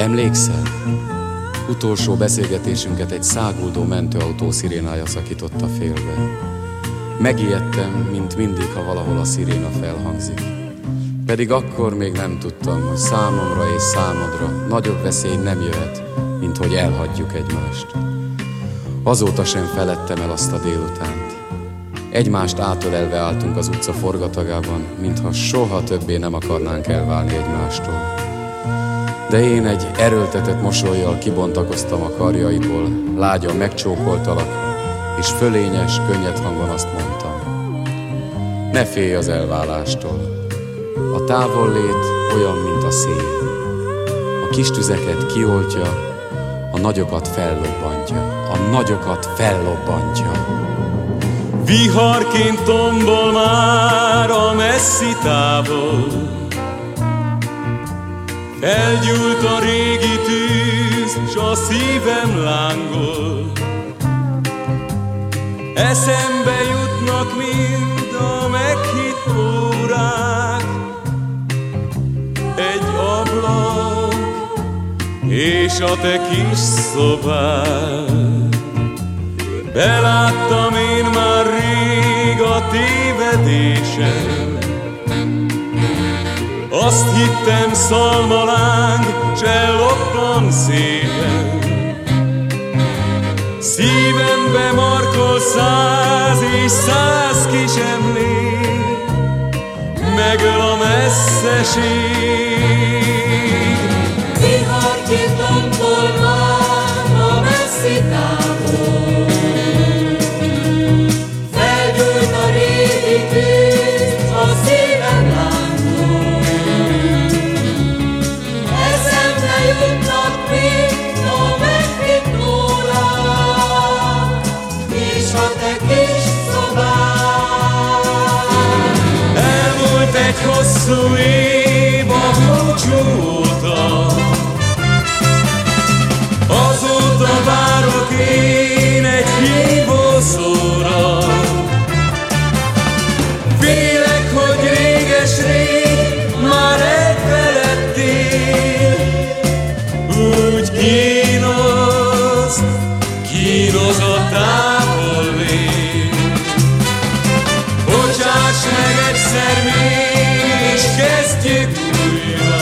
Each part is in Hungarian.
Emlékszel? Utolsó beszélgetésünket egy száguldó mentőautó szirénája szakította félbe. Megijedtem, mint mindig, ha valahol a sziréna felhangzik. Pedig akkor még nem tudtam, hogy számomra és számodra nagyobb veszély nem jöhet, mint hogy elhagyjuk egymást. Azóta sem feledtem el azt a délutánt. Egymást átölelve álltunk az utca forgatagában, mintha soha többé nem akarnánk elválni egymástól. De én egy erőltetett mosollyal kibontakoztam a karjaiból, lágyan megcsókoltalak, és fölényes, könnyed hangon azt mondtam: ne félj az elválástól. A távollét olyan, mint a szél. A kis tüzeket kioltja, a nagyokat fellobbantja. A nagyokat fellobbantja. Viharként tombol már a messzi távol, felgyújt a régi tűz, s a szívem lángol. Eszembe jutnak mind a meghitt órák, egy ablak és a te kis szobád. Beláttam én már rég a tévedésem, azt hittem szalmaláng, s elloppan szépen. Szívembe markol 100 és 100 kis emlék, megöl a messzeség. Viharként tombol már a messzi távol, felgyújt a régi tűz, a szívem lángol. Eszembe jutnak még a meghitt órák, és a te kis szobád. Elmúlt egy hosszú év a búcsú óta, azóta várok én egy hívószóra. Félek, hogy réges-rég már elfeledtél, úgy kínoz a távollét. Bocsáss meg egyszer még, és kezdjük újra.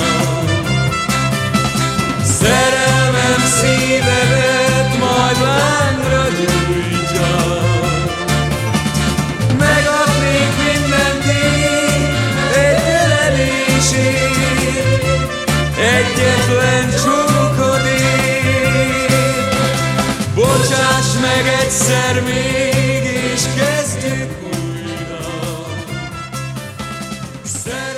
Szerelmem szívedet majd lángra gyújtja. Megadnék mindent én egy ölelésért, egyetlen csókodért. Bocsáss meg egyszer még, és kezdjük újra.